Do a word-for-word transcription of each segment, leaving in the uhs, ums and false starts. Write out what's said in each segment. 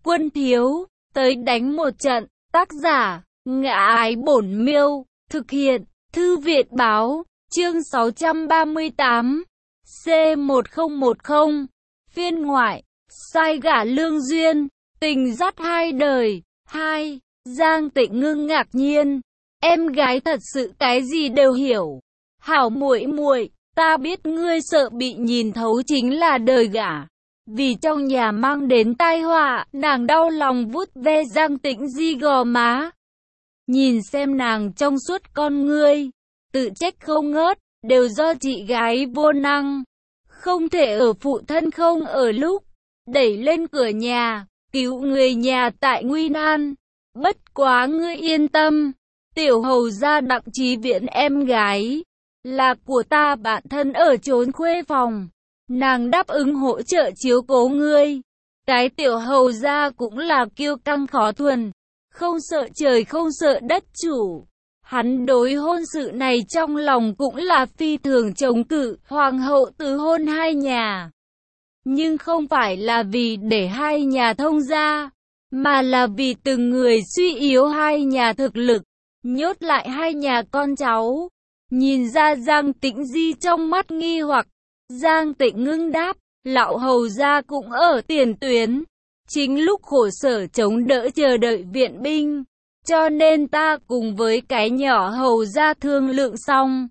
Quân thiếu, tới đánh một trận. Tác giả, Ngã Ái Bổn Miêu. Thực hiện, Thư viện báo. Chương sáu trăm ba mươi tám. C một không một không. Phiên ngoại. Sai gả lương duyên. Tình dắt hai đời. hai. Giang Tịnh Ngưng ngạc nhiên. Em gái thật sự cái gì đều hiểu. Hảo muội muội, ta biết ngươi sợ bị nhìn thấu chính là đời gả. Vì trong nhà mang đến tai họa, nàng đau lòng vuốt ve Giang Tĩnh Di gò má. Nhìn xem nàng trong suốt con ngươi, tự trách không ngớt, đều do chị gái vô năng. Không thể ở phụ thân không ở lúc, đẩy lên cửa nhà, cứu người nhà tại nguy nan. Bất quá ngươi yên tâm, tiểu hầu gia Đặng Chí Viễn em gái, là của ta bạn thân ở trốn khuê phòng. Nàng đáp ứng hỗ trợ chiếu cố ngươi. Cái tiểu hầu gia cũng là kiêu căng khó thuần, không sợ trời không sợ đất chủ. Hắn đối hôn sự này trong lòng cũng là phi thường chống cự hoàng hậu từ hôn hai nhà. Nhưng không phải là vì để hai nhà thông gia, mà là vì từng người suy yếu hai nhà thực lực, nhốt lại hai nhà con cháu. Nhìn ra Giang Tĩnh Di trong mắt nghi hoặc, Giang Tịnh Ngưng đáp, lão hầu gia cũng ở tiền tuyến, chính lúc khổ sở chống đỡ chờ đợi viện binh, cho nên ta cùng với cái nhỏ hầu gia thương lượng xong.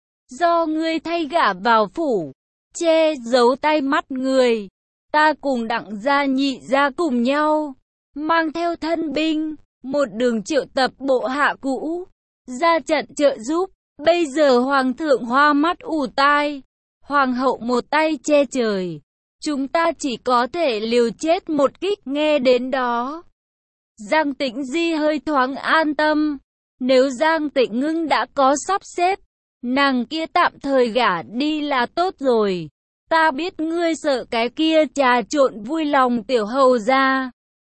Do ngươi thay gả vào phủ, che giấu tay mắt người, ta cùng Đặng gia nhị gia cùng nhau, mang theo thân binh, một đường triệu tập bộ hạ cũ, ra trận trợ giúp. Bây giờ hoàng thượng hoa mắt ù tai, hoàng hậu một tay che trời, chúng ta chỉ có thể liều chết một kích. Nghe đến đó, Giang Tĩnh Di hơi thoáng an tâm. Nếu Giang Tịnh Ngưng đã có sắp xếp, nàng kia tạm thời gả đi là tốt rồi. Ta biết ngươi sợ cái kia trà trộn vui lòng tiểu hầu gia.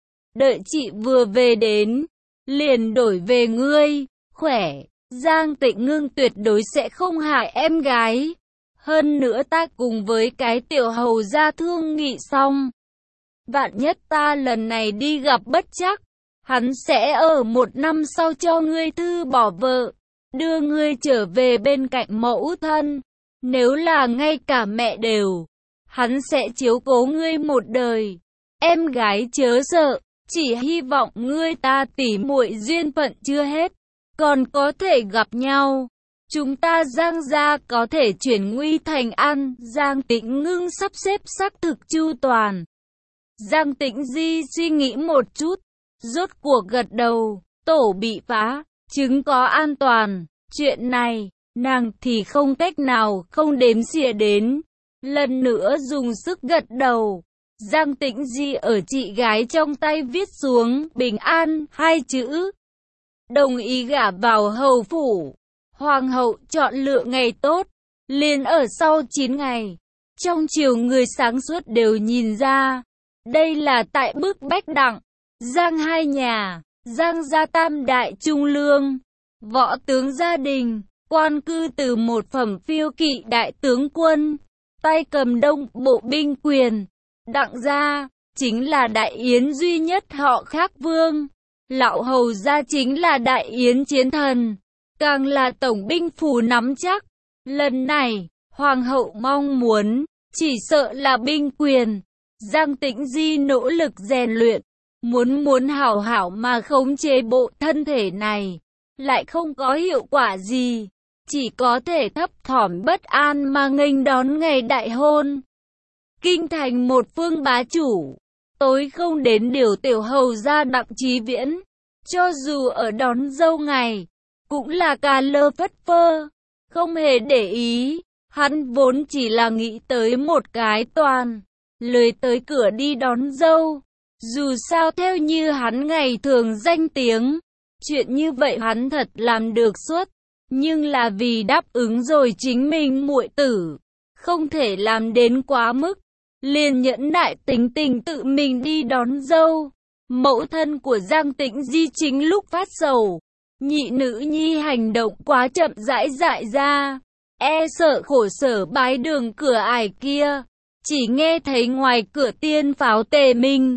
Đợi chị vừa về đến, liền đổi về ngươi, khỏe. Giang Tịnh Ngưng tuyệt đối sẽ không hại em gái. Hơn nữa ta cùng với cái tiểu hầu gia thương nghị xong. Vạn nhất ta lần này đi gặp bất trắc, hắn sẽ ở một năm sau cho ngươi thư bỏ vợ, đưa ngươi trở về bên cạnh mẫu thân. Nếu là ngay cả mẹ đều, hắn sẽ chiếu cố ngươi một đời. Em gái chớ sợ, chỉ hy vọng ngươi ta tỉ muội duyên phận chưa hết, còn có thể gặp nhau. Chúng ta Giang gia có thể chuyển nguy thành an. Giang Tĩnh Ngưng sắp xếp xác thực chu toàn. Giang Tĩnh Di suy nghĩ một chút, rốt cuộc gật đầu. Tổ bị phá, trứng có an toàn. Chuyện này, nàng thì không cách nào không đếm xỉa đến. Lần nữa dùng sức gật đầu. Giang Tĩnh Di ở chị gái trong tay viết xuống bình an hai chữ. Đồng ý gả vào hầu phủ. Hoàng hậu chọn lựa ngày tốt, liền ở sau chín ngày. Trong triều người sáng suốt đều nhìn ra, đây là tại bức bách Đặng, Giang hai nhà, Giang gia tam đại trung lương, võ tướng gia đình, quan cư từ một phẩm phiêu kỵ đại tướng quân, tay cầm đông bộ binh quyền. Đặng gia chính là đại yến duy nhất họ khác vương. Lão hầu gia chính là đại yến chiến thần, càng là tổng binh phủ nắm chắc. Lần này, hoàng hậu mong muốn, chỉ sợ là binh quyền. Giang Tĩnh Di nỗ lực rèn luyện, muốn muốn hảo hảo mà khống chế bộ thân thể này, lại không có hiệu quả gì, chỉ có thể thấp thỏm bất an mà nghênh đón ngày đại hôn. Kinh thành một phương bá chủ, tối không đến điều tiểu hầu gia Đặng Chí Viễn, cho dù ở đón dâu ngày, cũng là cà lơ phất phơ, không hề để ý. Hắn vốn chỉ là nghĩ tới một cái toàn, lười tới cửa đi đón dâu. Dù sao theo như hắn ngày thường danh tiếng, chuyện như vậy hắn thật làm được suốt. Nhưng là vì đáp ứng rồi chính mình muội tử, không thể làm đến quá mức, liền nhẫn nại tính tình tự mình đi đón dâu. Mẫu thân của Giang Tĩnh Di chính lúc phát sầu, nhị nữ nhi hành động quá chậm rãi dại ra, e sợ khổ sở bái đường cửa ải kia. Chỉ nghe thấy ngoài cửa tiên pháo tề minh,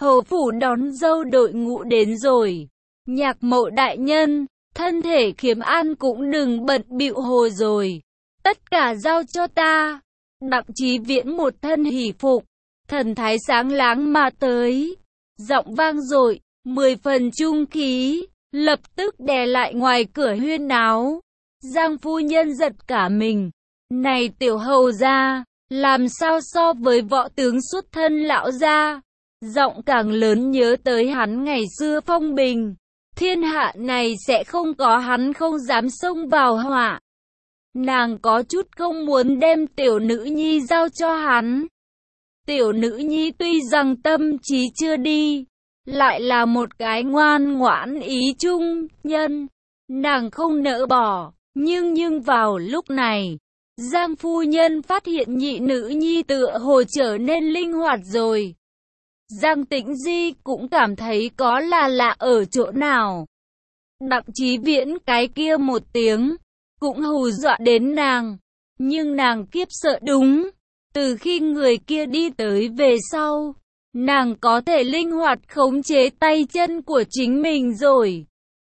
Hầu phủ đón dâu đội ngũ đến rồi. Nhạc Mậu đại nhân, thân thể Khiêm An cũng đừng bận bịu hồ rồi. Tất cả giao cho ta. Đặng Chí Viễn một thân hỷ phục, thần thái sáng láng mà tới. Giọng vang dội, mười phần trung khí, lập tức đè lại ngoài cửa huyên náo. Giang phu nhân giật cả mình. Này tiểu hầu gia, làm sao so với võ tướng xuất thân lão gia? Giọng càng lớn nhớ tới hắn ngày xưa phong bình. Thiên hạ này sẽ không có hắn không dám xông vào họa. Nàng có chút không muốn đem tiểu nữ nhi giao cho hắn. Tiểu nữ nhi tuy rằng tâm trí chưa đi, lại là một cái ngoan ngoãn ý trung nhân. Nàng không nỡ bỏ, nhưng nhưng vào lúc này, Giang phu nhân phát hiện nhị nữ nhi tựa hồ trở nên linh hoạt rồi. Giang Tĩnh Di cũng cảm thấy có là lạ ở chỗ nào. Đặng Chí Viễn cái kia một tiếng, cũng hù dọa đến nàng. Nhưng nàng kiếp sợ đúng. Từ khi người kia đi tới về sau, nàng có thể linh hoạt khống chế tay chân của chính mình rồi.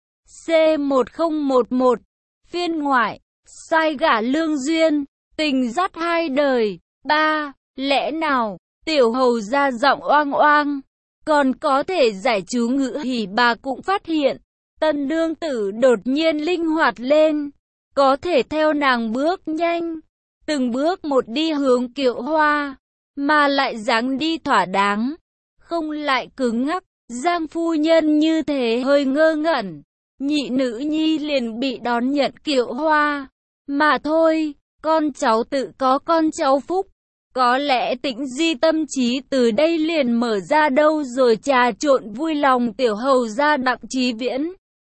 C một không một một, phiên ngoại, sai gả lương duyên, tình dắt hai đời. Ba, lẽ nào, tiểu hầu ra giọng oang oang, còn có thể giải chú ngữ hỉ bà cũng phát hiện. Tân nương tử đột nhiên linh hoạt lên, có thể theo nàng bước nhanh, từng bước một đi hướng Kiệu Hoa, mà lại dáng đi thỏa đáng, không lại cứng ngắc. Giang phu nhân như thế hơi ngơ ngẩn, nhị nữ nhi liền bị đón nhận Kiệu Hoa. Mà thôi, con cháu tự có con cháu phúc, có lẽ Tĩnh Di tâm trí từ đây liền mở ra đâu rồi trà trộn vui lòng tiểu hầu ra Đặng Chí Viễn.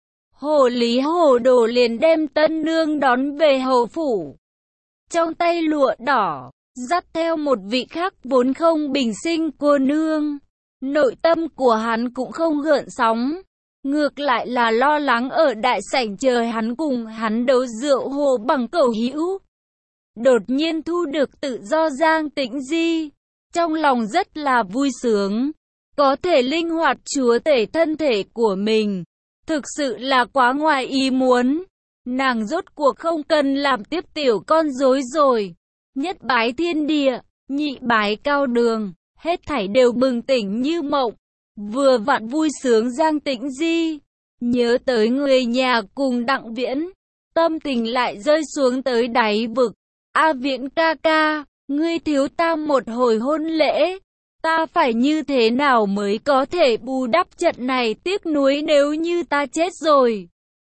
Hồ lý hồ đồ liền đem tân nương đón về hầu phủ. Trong tay lụa đỏ, dắt theo một vị khác vốn không bình sinh cô nương. Nội tâm của hắn cũng không gợn sóng. Ngược lại là lo lắng ở đại sảnh chờ hắn cùng hắn đấu rượu hồ bằng cẩu hữu. Đột nhiên thu được tự do Giang Tĩnh Di, trong lòng rất là vui sướng. Có thể linh hoạt chúa tể thân thể của mình, thực sự là quá ngoài ý muốn. Nàng rốt cuộc không cần làm tiếp tiểu con rối rồi. Nhất bái thiên địa, nhị bái cao đường, hết thảy đều bừng tỉnh như mộng. Vừa vặn vui sướng Giang Tĩnh Di, nhớ tới người nhà cùng Đặng Viễn, tâm tình lại rơi xuống tới đáy vực. A Viễn ca ca, ngươi thiếu ta một hồi hôn lễ, ta phải như thế nào mới có thể bù đắp trận này tiếc nuối nếu như ta chết rồi.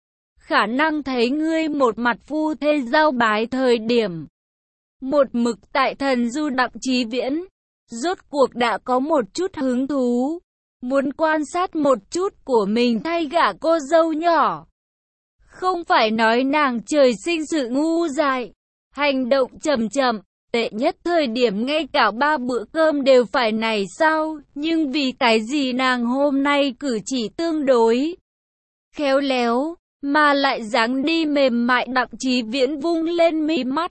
Khả năng thấy ngươi một mặt phu thê giao bái thời điểm một mực tại thần du Đặng Chí Viễn, rốt cuộc đã có một chút hứng thú, muốn quan sát một chút của mình thay gả cô dâu nhỏ. Không phải nói nàng trời sinh sự ngu dại, hành động chậm chậm, tệ nhất thời điểm ngay cả ba bữa cơm đều phải này sao, nhưng vì cái gì nàng hôm nay cử chỉ tương đối khéo léo, mà lại dáng đi mềm mại. Đặng Chí Viễn vung lên mí mắt,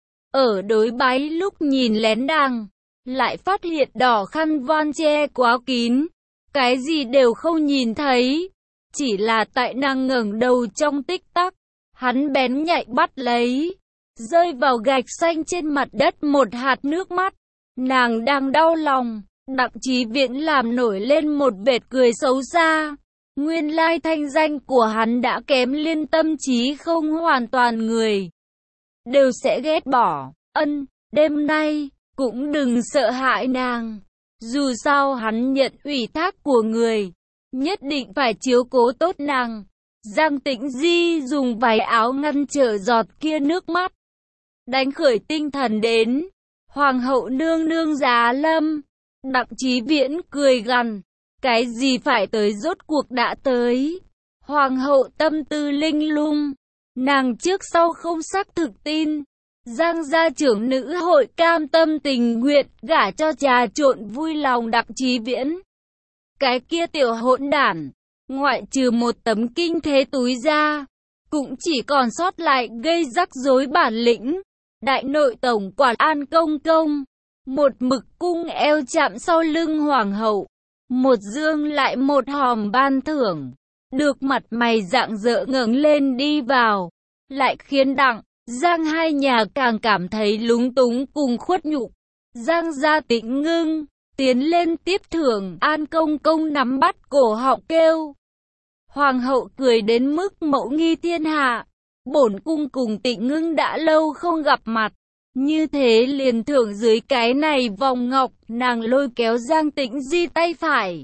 ở đối bái lúc nhìn lén nàng, lại phát hiện đỏ khăn voan che quá kín, cái gì đều không nhìn thấy, chỉ là tại nàng ngẩng đầu trong tích tắc, hắn bén nhạy bắt lấy, rơi vào gạch xanh trên mặt đất một hạt nước mắt. Nàng đang đau lòng, Đặng Chí Viễn làm nổi lên một vệt cười xấu xa. Nguyên lai thanh danh của hắn đã kém liên tâm trí không hoàn toàn người đều sẽ ghét bỏ. Ân, đêm nay cũng đừng sợ hãi nàng. Dù sao hắn nhận ủy thác của người, nhất định phải chiếu cố tốt nàng. Giang Tĩnh Di dùng váy áo ngăn trở giọt kia nước mắt, đánh khởi tinh thần đến. Hoàng hậu nương nương giá lâm. Đặng Chí Viễn cười gằn, cái gì phải tới rốt cuộc đã tới. Hoàng hậu tâm tư linh lung, nàng trước sau không xác thực tin Giang gia trưởng nữ hội cam tâm tình nguyện gả cho trà trộn vui lòng Đặng Chí Viễn. Cái kia tiểu hỗn đản, ngoại trừ một tấm kinh thế túi ra, cũng chỉ còn sót lại gây rắc rối bản lĩnh. Đại nội tổng quản An Công Công, một mực cung eo chạm sau lưng hoàng hậu, Một dương lại một hòm ban thưởng, được mặt mày rạng rỡ ngẩng lên đi vào, lại khiến Đặng, Giang hai nhà càng cảm thấy lúng túng cùng khuất nhục. Giang gia Tĩnh Ngưng tiến lên tiếp thưởng, An công công nắm bắt cổ họng kêu. Hoàng hậu cười đến mức mẫu nghi thiên hạ. Bổn cung cùng Tĩnh Ngưng đã lâu không gặp mặt, như thế liền thưởng dưới cái này vòng ngọc. Nàng lôi kéo Giang Tĩnh Di tay phải,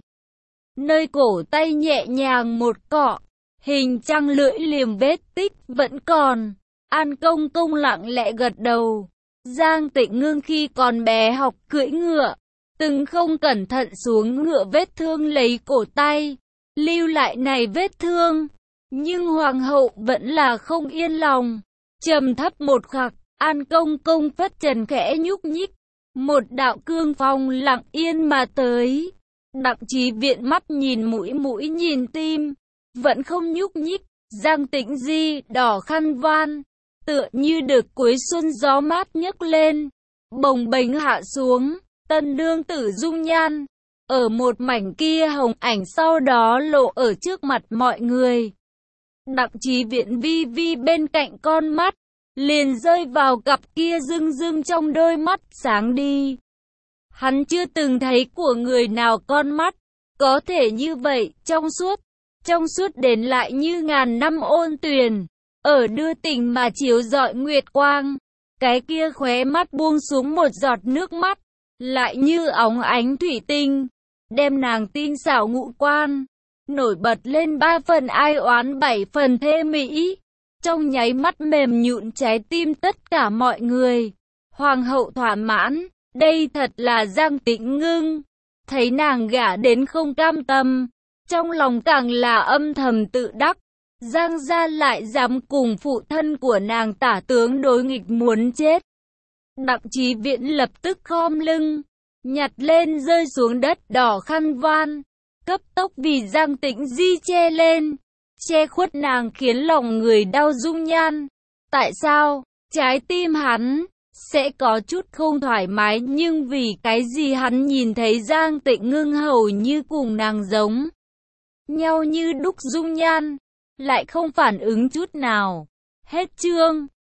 nơi cổ tay nhẹ nhàng một cọ, hình trăng lưỡi liềm vết tích vẫn còn. An công công lặng lẽ gật đầu. Giang Tĩnh Ngưng khi còn bé học cưỡi ngựa, từng không cẩn thận xuống ngựa, vết thương lấy cổ tay, lưu lại này vết thương. Nhưng hoàng hậu vẫn là không yên lòng. Trầm thấp một khắc, An công công phất trần khẽ nhúc nhích, một đạo cương phong lặng yên mà tới. Đặng Chí Viện mắt nhìn mũi, mũi nhìn tim, vẫn không nhúc nhích. Giang Tĩnh Di đỏ khăn voan, tựa như được cuối xuân gió mát nhấc lên, bồng bềnh hạ xuống. Tân đương tử dung nhan, ở một mảnh kia hồng ảnh sau đó lộ ở trước mặt mọi người. Đặng Chí Viện vi vi bên cạnh con mắt, liền rơi vào cặp kia rưng rưng trong đôi mắt sáng đi. Hắn chưa từng thấy của người nào con mắt có thể như vậy, trong suốt, trong suốt đến lại như ngàn năm ôn tuyền, ở đưa tình mà chiếu rọi nguyệt quang. Cái kia khóe mắt buông xuống một giọt nước mắt, lại như óng ánh thủy tinh, đem nàng tinh xảo ngũ quan nổi bật lên ba phần ai oán bảy phần thê mỹ, trong nháy mắt mềm nhũn trái tim tất cả mọi người. Hoàng hậu thỏa mãn, đây thật là Giang Tĩnh Ngưng. Thấy nàng gả đến không cam tâm, trong lòng càng là âm thầm tự đắc. Giang gia lại dám cùng phụ thân của nàng tả tướng đối nghịch muốn chết. Đặng Chí Viện lập tức khom lưng, nhặt lên rơi xuống đất đỏ khăn voan, cấp tốc vì Giang Tĩnh Di che lên, che khuất nàng khiến lòng người đau dung nhan. Tại sao trái tim hắn sẽ có chút không thoải mái, nhưng vì cái gì hắn nhìn thấy Giang Tĩnh Ngưng hầu như cùng nàng giống nhau như đúc dung nhan, lại không phản ứng chút nào. Hết chương.